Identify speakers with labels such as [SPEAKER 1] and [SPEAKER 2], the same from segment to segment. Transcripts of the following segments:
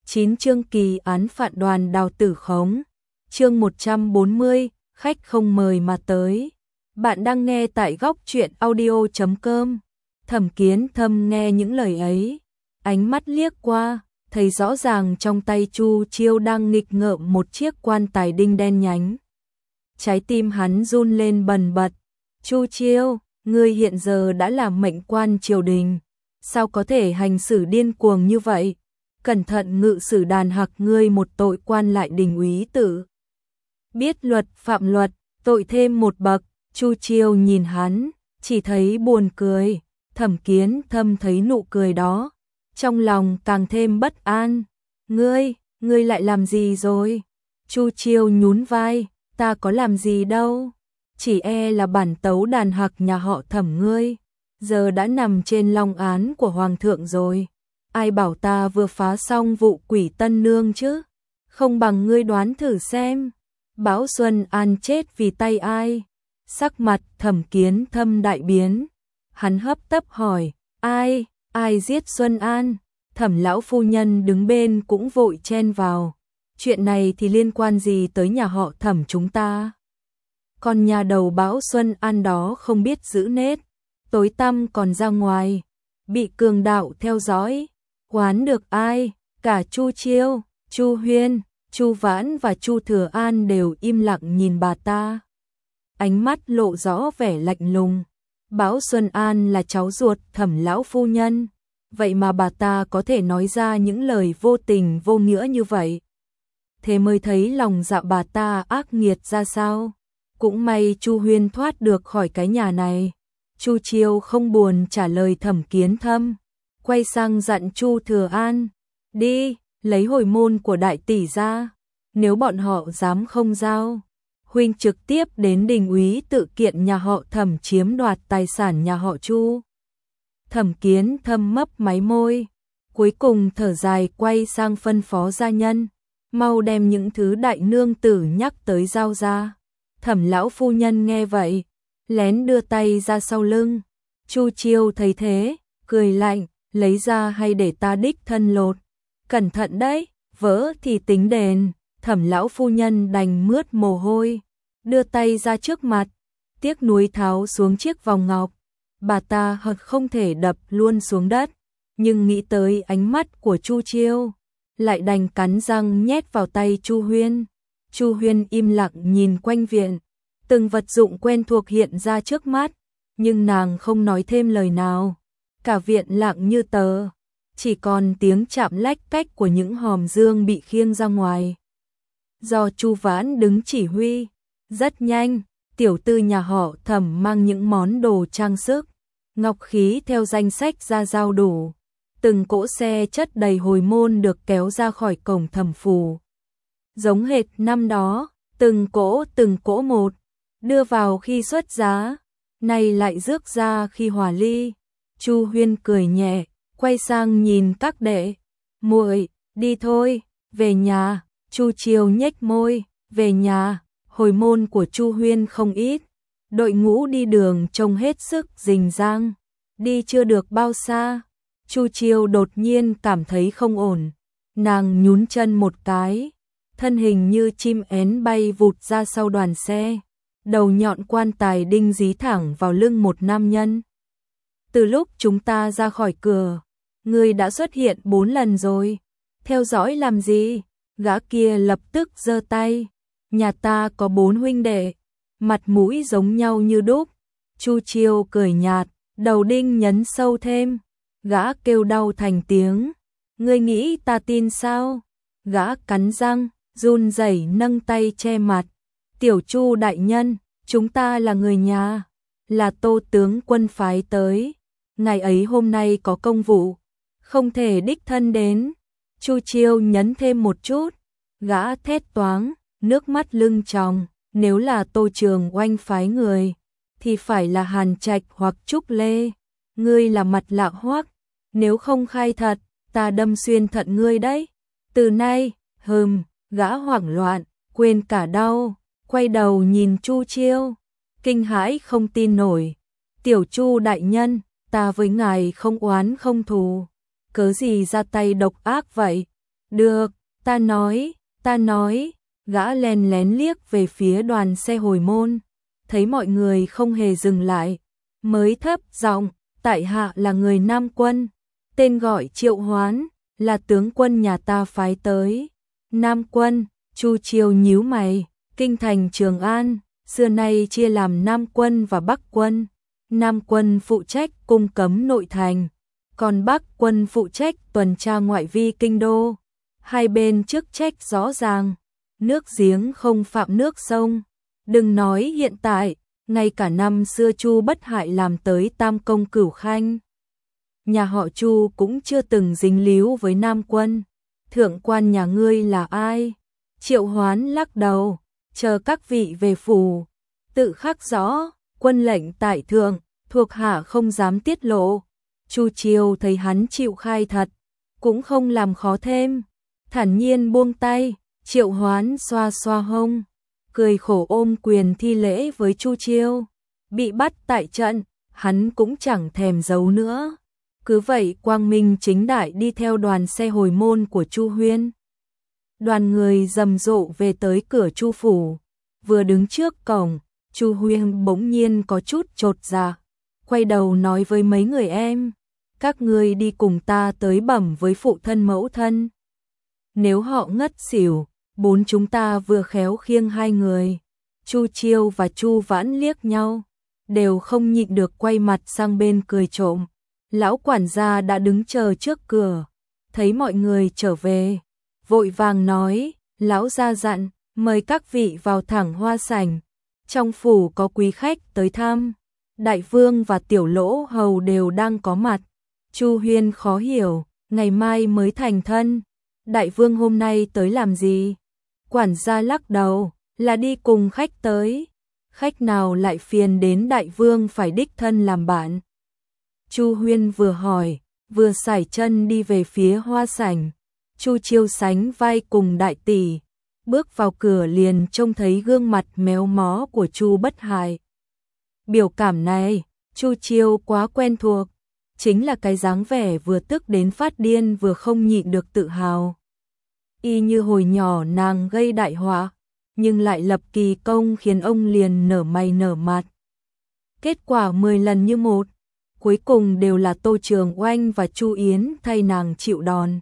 [SPEAKER 1] 9 chương kỳ án phạt Đoàn Đào tử khống. Chương 140, khách không mời mà tới. Bạn đang nghe tại góc truyện audio.com. Thẩm Kiến Thâm nghe những lời ấy, ánh mắt liếc qua, thấy rõ ràng trong tay Chu Chiêu đang nghịch ngợm một chiếc quan tài đinh đen nhánh. Trái tim hắn run lên bần bật. Chu Chiêu, ngươi hiện giờ đã là mệnh quan triều đình, sao có thể hành xử điên cuồng như vậy? Cẩn thận ngự sử đàn hặc, ngươi một tội quan lại đình úy tử. Biết luật phạm luật, tội thêm một bậc. Chu Chiêu nhìn hắn, chỉ thấy buồn cười. Thẩm Kiến Thâm thấy nụ cười đó, trong lòng càng thêm bất an. Ngươi lại làm gì rồi? Chu Chiêu nhún vai, ta có làm gì đâu. Chỉ là bản tấu đàn hặc nhà họ Thẩm ngươi, giờ đã nằm trên long án của Hoàng thượng rồi. Ai bảo ta vừa phá xong vụ quỷ Tân Nương chứ? Không bằng ngươi đoán thử xem, Bão Xuân An chết vì tay ai? Sắc mặt Thẩm Kiến Thâm đại biến, hắn hấp tấp hỏi, ai giết Xuân An? Thẩm lão phu nhân đứng bên cũng vội chen vào, chuyện này thì liên quan gì tới nhà họ Thẩm chúng ta? Con nhà đầu Bão Xuân An đó không biết giữ nết, tối tăm còn ra ngoài, bị cường đạo theo dõi. Oán được ai? Cả Chu Chiêu, Chu Huyên, Chu Vãn và Chu Thừa An đều im lặng nhìn bà ta. Ánh mắt lộ rõ vẻ lạnh lùng. Bão Xuân An là cháu ruột Thẩm lão phu nhân, vậy mà bà ta có thể nói ra những lời vô tình vô nghĩa như vậy. Thế mới thấy lòng dạ bà ta ác nghiệt ra sao. Cũng may Chu Huyên thoát được khỏi cái nhà này. Chu Chiêu không buồn trả lời Thẩm Kiến Thâm, quay sang dặn Chu Thừa An, đi, lấy hồi môn của đại tỷ ra, nếu bọn họ dám không giao, huynh trực tiếp đến đình úy tự kiện nhà họ Thẩm chiếm đoạt tài sản nhà họ Chu. Thẩm Kiến Thâm mấp máy môi, cuối cùng thở dài quay sang phân phó gia nhân, mau đem những thứ đại nương tử nhắc tới giao ra. Thẩm lão phu nhân nghe vậy, lén đưa tay ra sau lưng. Chu Chiêu thấy thế, cười lạnh, lấy ra hay để ta đích thân lột? Cẩn thận đấy, vỡ thì tính đền. Thẩm lão phu nhân đành mướt mồ hôi, đưa tay ra trước mặt, tiếc nuối tháo xuống chiếc vòng ngọc. Bà ta hận không thể đập luôn xuống đất, nhưng nghĩ tới ánh mắt của Chu Chiêu, lại đành cắn răng nhét vào tay Chu Huyên. Chu Huyên im lặng nhìn quanh viện, từng vật dụng quen thuộc hiện ra trước mắt, nhưng nàng không nói thêm lời nào. Cả viện lặng như tờ, chỉ còn tiếng chạm lách cách của những hòm dương bị khiêng ra ngoài. Do Chu Vãn đứng chỉ huy, rất nhanh, tiểu tư nhà họ Thẩm mang những món đồ trang sức, ngọc khí theo danh sách ra giao đủ. Từng cỗ xe chất đầy hồi môn được kéo ra khỏi cổng Thẩm phủ. Giống hệt năm đó, từng cỗ một, đưa vào khi xuất giá, nay lại rước ra khi hòa ly. Chu Huyên cười nhẹ, quay sang nhìn các đệ, muội, đi thôi, về nhà. Chu Chiêu nhếch môi, về nhà. Hồi môn của Chu Huyên không ít, đội ngũ đi đường trông hết sức rình rang. Đi chưa được bao xa, Chu Chiêu đột nhiên cảm thấy không ổn, nàng nhún chân một cái, thân hình như chim én bay vụt ra sau đoàn xe, đầu nhọn quan tài đinh dí thẳng vào lưng một nam nhân. Từ lúc chúng ta ra khỏi cửa, ngươi đã xuất hiện 4 lần rồi, theo dõi làm gì? Gã kia lập tức giơ tay, nhà ta có 4 huynh đệ, mặt mũi giống nhau như đúc. Chu Chiêu cười nhạt, đầu đinh nhấn sâu thêm, gã kêu đau thành tiếng, ngươi nghĩ ta tin sao? Gã cắn răng, run rẩy nâng tay che mặt, tiểu Chu đại nhân, chúng ta là người nhà, là Tô tướng quân phái tới, ngày ấy hôm nay có công vụ, không thể đích thân đến. Chu Chiêu nhấn thêm một chút, gã thét toáng, nước mắt lưng tròng, nếu là Tô Trường Oanh phái người, thì phải là Hàn Trạch hoặc Trúc Lê, ngươi là mặt lạ hoắc, nếu không khai thật, ta đâm xuyên thận ngươi đấy. Từ nay, gã hoảng loạn, quên cả đau, quay đầu nhìn Chu Chiêu, kinh hãi không tin nổi, tiểu Chu đại nhân, ta với ngài không oán không thù, cớ gì ra tay độc ác vậy? Được, ta nói, gã lén lén liếc về phía đoàn xe hồi môn, thấy mọi người không hề dừng lại, mới thấp giọng, tại hạ là người Nam Quân, tên gọi Triệu Hoán, là tướng quân nhà ta phái tới. Nam Quân, Chu Chiêu nhíu mày, kinh thành Trường An, xưa nay chia làm Nam Quân và Bắc Quân. Nam Quân phụ trách cung cấm nội thành, còn Bắc Quân phụ trách tuần tra ngoại vi kinh đô. Hai bên chức trách rõ ràng, nước giếng không phạm nước sông. Đừng nói hiện tại, ngay cả năm xưa Chu Bất Hại làm tới Tam Công Cửu Khanh, nhà họ Chu cũng chưa từng dính líu với Nam Quân. Thượng quan nhà ngươi là ai? Triệu Hoán lắc đầu, chờ các vị về phủ, tự khắc rõ, quân lệnh tại thượng, thuộc hạ không dám tiết lộ. Chu Chiêu thấy hắn chịu khai thật, cũng không làm khó thêm, thản nhiên buông tay. Triệu Hoán xoa xoa hông, cười khổ ôm quyền thi lễ với Chu Chiêu. Bị bắt tại trận, hắn cũng chẳng thèm giấu nữa. Cứ vậy quang minh chính đại đi theo đoàn xe hồi môn của Chu Huyên. Đoàn người rầm rộ về tới cửa Chu phủ, vừa đứng trước cổng, Chu Huyên bỗng nhiên có chút chột dạ, quay đầu nói với mấy người em, các ngươi đi cùng ta tới bẩm với phụ thân mẫu thân. Nếu họ ngất xỉu, bốn chúng ta vừa khéo khiêng hai người. Chu Chiêu và Chu Vãn liếc nhau, đều không nhịn được quay mặt sang bên cười trộm. Lão quản gia đã đứng chờ trước cửa, thấy mọi người trở về, vội vàng nói, lão gia dặn, mời các vị vào thẳng hoa sảnh. Trong phủ có quý khách tới thăm, đại vương và tiểu lỗ hầu đều đang có mặt. Chu Huyên khó hiểu, ngày mai mới thành thân, đại vương hôm nay tới làm gì? Quản gia lắc đầu, là đi cùng khách tới. Khách nào lại phiền đến đại vương phải đích thân làm bạn? Chu Huyên vừa hỏi, vừa sải chân đi về phía hoa sảnh. Chu Chiêu sánh vai cùng đại tỷ, bước vào cửa liền trông thấy gương mặt méo mó của Chu Bất Hại. Biểu cảm này, Chu Chiêu quá quen thuộc, chính là cái dáng vẻ vừa tức đến phát điên vừa không nhịn được tự hào. Y như hồi nhỏ nàng gây đại họa, nhưng lại lập kỳ công khiến ông liền nở mày nở mặt. Kết quả 10 lần như một, cuối cùng đều là Tô Trường Oanh và Chu Yến thay nàng chịu đòn.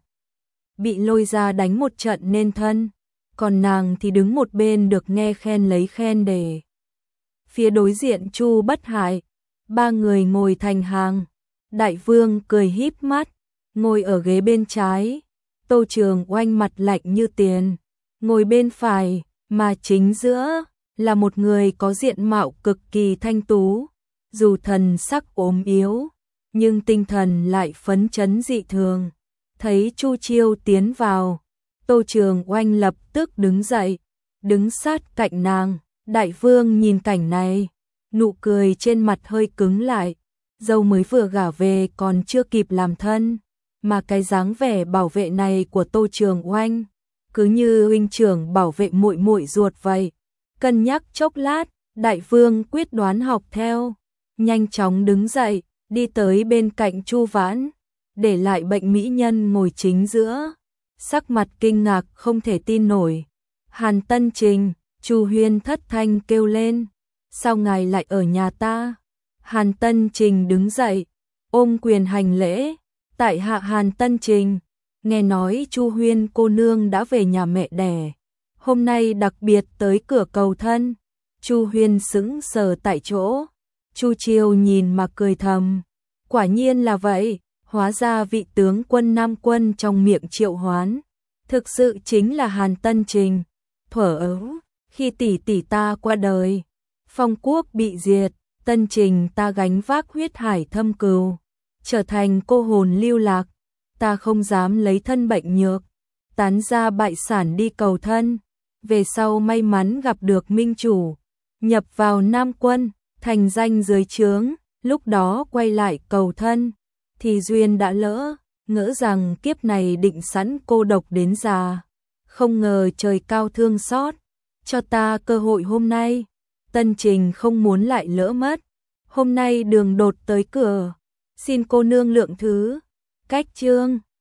[SPEAKER 1] Bị lôi ra đánh một trận nên thân, còn nàng thì đứng một bên được nghe khen lấy khen để. Phía đối diện Chu Bất Hại, ba người ngồi thành hàng. Đại vương cười híp mắt, ngồi ở ghế bên trái. Tô Trường Oanh mặt lạnh như tiền, ngồi bên phải, mà chính giữa là một người có diện mạo cực kỳ thanh tú, dù thần sắc ốm yếu, nhưng tinh thần lại phấn chấn dị thường. Thấy Chu Chiêu tiến vào, Tô Trường Oanh lập tức đứng dậy, đứng sát cạnh nàng. Đại vương nhìn cảnh này, nụ cười trên mặt hơi cứng lại, dâu mới vừa gả về còn chưa kịp làm thân, mà cái dáng vẻ bảo vệ này của Tô Trường Oanh, cứ như huynh trưởng bảo vệ muội muội ruột vậy. Cân nhắc chốc lát, đại vương quyết đoán học theo, nhanh chóng đứng dậy, đi tới bên cạnh Chu Vãn, để lại bệnh mỹ nhân ngồi chính giữa, sắc mặt kinh ngạc không thể tin nổi. Hàn Tân Trình, Chu Huyên thất thanh kêu lên, sao ngài lại ở nhà ta? Hàn Tân Trình đứng dậy, ôm quyền hành lễ, tại hạ Hàn Tân Trình, nghe nói Chu Huyên cô nương đã về nhà mẹ đẻ, hôm nay đặc biệt tới cửa cầu thân. Chu Huyên sững sờ tại chỗ, Chu Chiêu nhìn mà cười thầm, quả nhiên là vậy, hóa ra vị tướng quân Nam Quân trong miệng Triệu Hoán, thực sự chính là Hàn Tân Trình. Thuở ấu, khi tỷ tỷ ta qua đời, Phong quốc bị diệt, Tân Trình ta gánh vác huyết hải thâm cừu, trở thành cô hồn lưu lạc, ta không dám lấy thân bệnh nhược, tán ra bại sản đi cầu thân, về sau may mắn gặp được minh chủ, nhập vào Nam Quân, thành danh dưới trướng, lúc đó quay lại cầu thân, thì duyên đã lỡ, ngỡ rằng kiếp này định sẵn cô độc đến già, không ngờ trời cao thương xót, cho ta cơ hội hôm nay. Tân Trình không muốn lại lỡ mất, hôm nay đường đột tới cửa, xin cô nương lượng thứ. Cách chương